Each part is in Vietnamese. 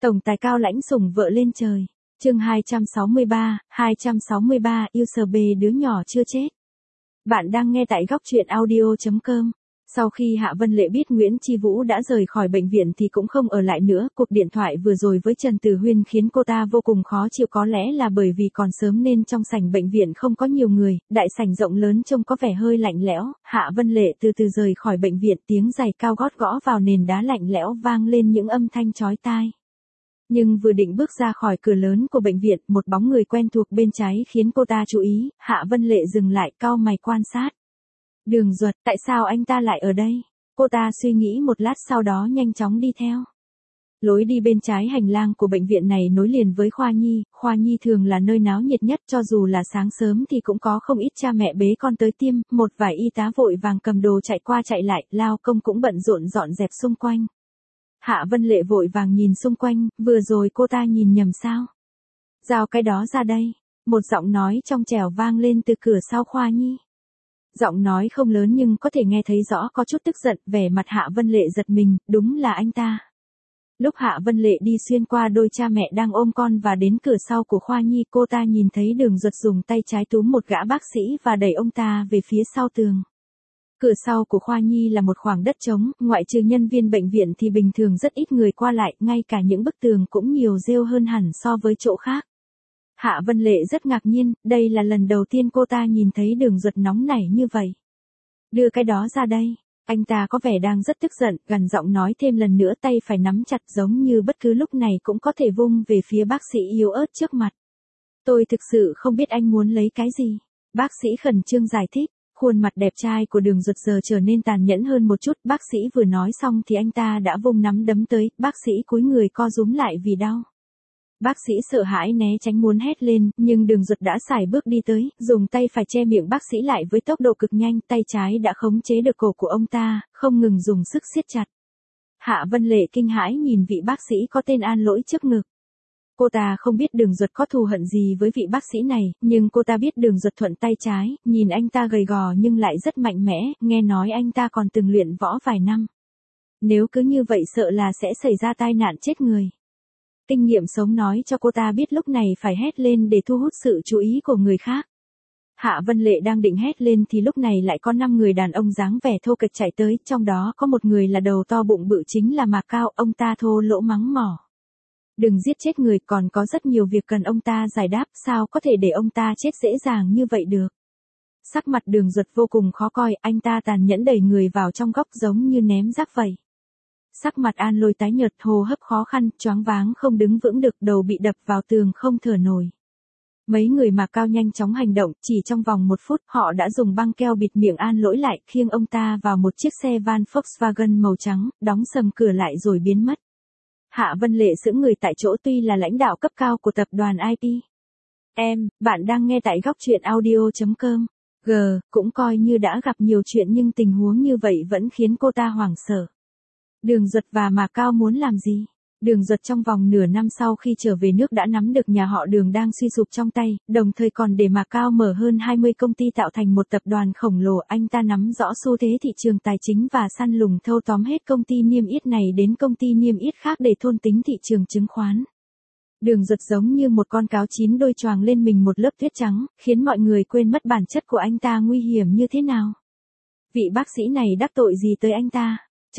Tổng tài cao lãnh sủng vợ lên trời. Chương 263, yêu sờ bề đứa nhỏ chưa chết. Bạn đang nghe tại góc truyện audio.com. Sau khi Hạ Vân Lệ biết Nguyễn Chi Vũ đã rời khỏi bệnh viện thì cũng không ở lại nữa, cuộc điện thoại vừa rồi với Trần Tử Huyên khiến cô ta vô cùng khó chịu, có lẽ là bởi vì còn sớm nên trong sảnh bệnh viện không có nhiều người, đại sảnh rộng lớn trông có vẻ hơi lạnh lẽo. Hạ Vân Lệ từ từ rời khỏi bệnh viện, tiếng giày cao gót gõ vào nền đá lạnh lẽo vang lên những âm thanh chói tai. Nhưng vừa định bước ra khỏi cửa lớn của bệnh viện, một bóng người quen thuộc bên trái khiến cô ta chú ý. Hạ Vân Lệ dừng lại, cau mày quan sát. Đường Duật, tại sao anh ta lại ở đây? Cô ta suy nghĩ một lát sau đó nhanh chóng đi theo. Lối đi bên trái hành lang của bệnh viện này nối liền với khoa nhi thường là nơi náo nhiệt nhất, cho dù là sáng sớm thì cũng có không ít cha mẹ bế con tới tiêm, một vài y tá vội vàng cầm đồ chạy qua chạy lại, lao công cũng bận rộn dọn dẹp xung quanh. Hạ Vân Lệ vội vàng nhìn xung quanh, vừa rồi cô ta nhìn nhầm sao? Giao cái đó ra đây, một giọng nói trong trẻo vang lên từ cửa sau khoa nhi. Giọng nói không lớn nhưng có thể nghe thấy rõ có chút tức giận, vẻ mặt Hạ Vân Lệ giật mình, đúng là anh ta. Lúc Hạ Vân Lệ đi xuyên qua đôi cha mẹ đang ôm con và đến cửa sau của khoa nhi, cô ta nhìn thấy Đường Duật dùng tay trái túm một gã bác sĩ và đẩy ông ta về phía sau tường. Cửa sau của khoa nhi là một khoảng đất trống, ngoại trừ nhân viên bệnh viện thì bình thường rất ít người qua lại, ngay cả những bức tường cũng nhiều rêu hơn hẳn so với chỗ khác. Hạ Vân Lệ rất ngạc nhiên, đây là lần đầu tiên cô ta nhìn thấy Đường Duật nóng nảy như vậy. Đưa cái đó ra đây. Anh ta có vẻ đang rất tức giận, gằn giọng nói thêm lần nữa, tay phải nắm chặt giống như bất cứ lúc này cũng có thể vung về phía bác sĩ yếu ớt trước mặt. Tôi thực sự không biết anh muốn lấy cái gì. Bác sĩ khẩn trương giải thích. Khuôn mặt đẹp trai của Đường Duật giờ trở nên tàn nhẫn hơn một chút, bác sĩ vừa nói xong thì anh ta đã vung nắm đấm tới, bác sĩ cúi người co rúm lại vì đau. Bác sĩ sợ hãi né tránh muốn hét lên, nhưng Đường Duật đã sải bước đi tới, dùng tay phải che miệng bác sĩ lại với tốc độ cực nhanh, tay trái đã khống chế được cổ của ông ta, không ngừng dùng sức siết chặt. Hạ Vân Lệ kinh hãi nhìn vị bác sĩ có tên An Lỗi trước ngực. Cô ta không biết Đường Duật có thù hận gì với vị bác sĩ này, nhưng cô ta biết Đường Duật thuận tay trái, nhìn anh ta gầy gò nhưng lại rất mạnh mẽ, nghe nói anh ta còn từng luyện võ vài năm. Nếu cứ như vậy sợ là sẽ xảy ra tai nạn chết người. Kinh nghiệm sống nói cho cô ta biết lúc này phải hét lên để thu hút sự chú ý của người khác. Hạ Vân Lệ đang định hét lên thì lúc này lại có 5 người đàn ông dáng vẻ thô kệch chạy tới, trong đó có một người là đầu to bụng bự chính là Mạc Cao, ông ta thô lỗ mắng mỏ. Đừng giết chết người, còn có rất nhiều việc cần ông ta giải đáp, sao có thể để ông ta chết dễ dàng như vậy được. Sắc mặt Đường Duật vô cùng khó coi, anh ta tàn nhẫn đẩy người vào trong góc giống như ném rác vậy. Sắc mặt An Lôi tái nhợt, hô hấp khó khăn, choáng váng không đứng vững được, đầu bị đập vào tường không thở nổi. Mấy người Mạc Cao nhanh chóng hành động, chỉ trong vòng 1 phút họ đã dùng băng keo bịt miệng An Lỗi lại, khiêng ông ta vào một chiếc xe van Volkswagen màu trắng, đóng sầm cửa lại rồi biến mất. Hạ Vân Lệ sững người tại chỗ, tuy là lãnh đạo cấp cao của tập đoàn IP. Bạn đang nghe tại góc truyện audio.com. Cũng coi như đã gặp nhiều chuyện nhưng tình huống như vậy vẫn khiến cô ta hoảng sợ. Đường Duật và Mạc Cao muốn làm gì? Đường Duật trong vòng nửa năm sau khi trở về nước đã nắm được nhà họ Đường đang suy sụp trong tay, đồng thời còn để Mạc Cao mở hơn 20 công ty tạo thành một tập đoàn khổng lồ. Anh ta nắm rõ xu thế thị trường tài chính và săn lùng thâu tóm hết công ty niêm yết này đến công ty niêm yết khác để thôn tính thị trường chứng khoán. Đường Duật giống như một con cáo chín đôi choàng lên mình một lớp tuyết trắng, khiến mọi người quên mất bản chất của anh ta nguy hiểm như thế nào. Vị bác sĩ này đắc tội gì tới anh ta?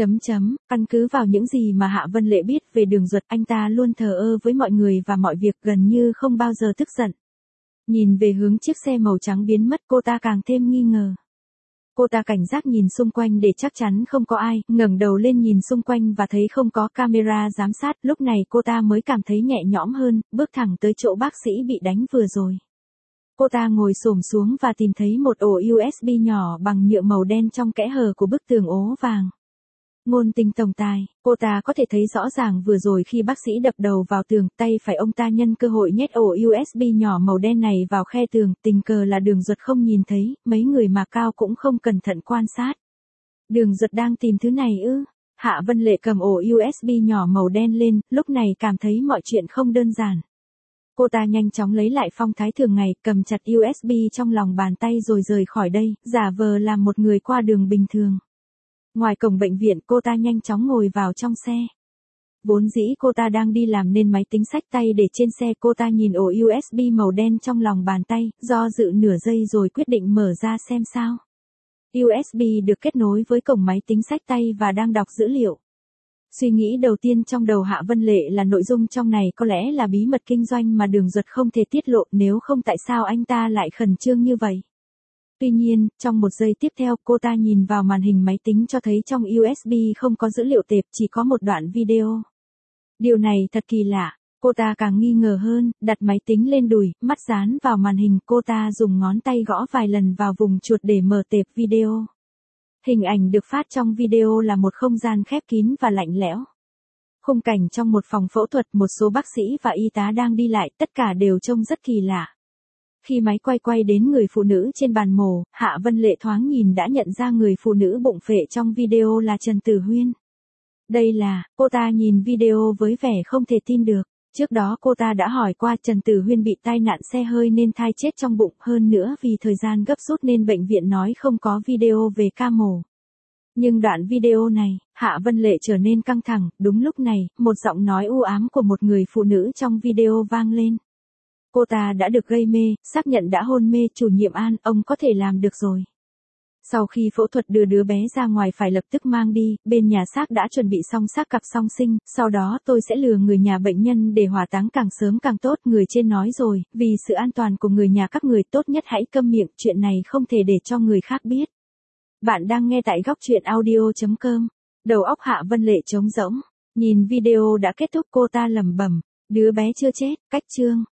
Căn cứ vào những gì mà Hạ Vân Lệ biết về Đường Duật, anh ta luôn thờ ơ với mọi người và mọi việc, gần như không bao giờ tức giận. Nhìn về hướng chiếc xe màu trắng biến mất, cô ta càng thêm nghi ngờ. Cô ta cảnh giác nhìn xung quanh để chắc chắn không có ai, ngẩng đầu lên nhìn xung quanh và thấy không có camera giám sát, lúc này cô ta mới cảm thấy nhẹ nhõm hơn, bước thẳng tới chỗ bác sĩ bị đánh vừa rồi. Cô ta ngồi xổm xuống và tìm thấy một ổ USB nhỏ bằng nhựa màu đen trong kẽ hở của bức tường ố vàng. Ngôn Tình tổng tài, cô ta có thể thấy rõ ràng vừa rồi khi bác sĩ đập đầu vào tường, tay phải ông ta nhân cơ hội nhét ổ USB nhỏ màu đen này vào khe tường, tình cờ là Đường Duật không nhìn thấy, mấy người Mạc Cao cũng không cẩn thận quan sát. Đường Duật đang tìm thứ này ư? Hạ Vân Lệ cầm ổ USB nhỏ màu đen lên, lúc này cảm thấy mọi chuyện không đơn giản. Cô ta nhanh chóng lấy lại phong thái thường ngày, cầm chặt USB trong lòng bàn tay rồi rời khỏi đây, giả vờ làm một người qua đường bình thường. Ngoài cổng bệnh viện, cô ta nhanh chóng ngồi vào trong xe. Vốn dĩ cô ta đang đi làm nên máy tính xách tay để trên xe, cô ta nhìn ổ USB màu đen trong lòng bàn tay, do dự nửa giây rồi quyết định mở ra xem sao. USB được kết nối với cổng máy tính xách tay và đang đọc dữ liệu. Suy nghĩ đầu tiên trong đầu Hạ Vân Lệ là nội dung trong này có lẽ là bí mật kinh doanh mà Đường Duật không thể tiết lộ, nếu không tại sao anh ta lại khẩn trương như vậy. Tuy nhiên, trong một giây tiếp theo cô ta nhìn vào màn hình máy tính cho thấy trong USB không có dữ liệu tệp, chỉ có một đoạn video. Điều này thật kỳ lạ, cô ta càng nghi ngờ hơn, đặt máy tính lên đùi, mắt dán vào màn hình, cô ta dùng ngón tay gõ vài lần vào vùng chuột để mở tệp video. Hình ảnh được phát trong video là một không gian khép kín và lạnh lẽo. Khung cảnh trong một phòng phẫu thuật, một số bác sĩ và y tá đang đi lại, tất cả đều trông rất kỳ lạ. Khi máy quay đến người phụ nữ trên bàn mổ, Hạ Vân Lệ thoáng nhìn đã nhận ra người phụ nữ bụng phệ trong video là Trần Tử Huyên. Đây là, cô ta nhìn video với vẻ không thể tin được. Trước đó cô ta đã hỏi qua Trần Tử Huyên bị tai nạn xe hơi nên thai chết trong bụng, hơn nữa vì thời gian gấp rút nên bệnh viện nói không có video về ca mổ. Nhưng đoạn video này, Hạ Vân Lệ trở nên căng thẳng, đúng lúc này, một giọng nói u ám của một người phụ nữ trong video vang lên. Cô ta đã được gây mê, xác nhận đã hôn mê, chủ nhiệm An, ông có thể làm được rồi. Sau khi phẫu thuật đưa đứa bé ra ngoài phải lập tức mang đi, bên nhà xác đã chuẩn bị xong xác cặp song sinh, sau đó tôi sẽ lừa người nhà bệnh nhân để hỏa táng càng sớm càng tốt. Người trên nói rồi, vì sự an toàn của người nhà các người tốt nhất hãy câm miệng, chuyện này không thể để cho người khác biết. Bạn đang nghe tại góc truyện audio.com. Đầu óc Hạ Vân Lệ trống rỗng, nhìn video đã kết thúc cô ta lẩm bẩm, đứa bé chưa chết, cách chương.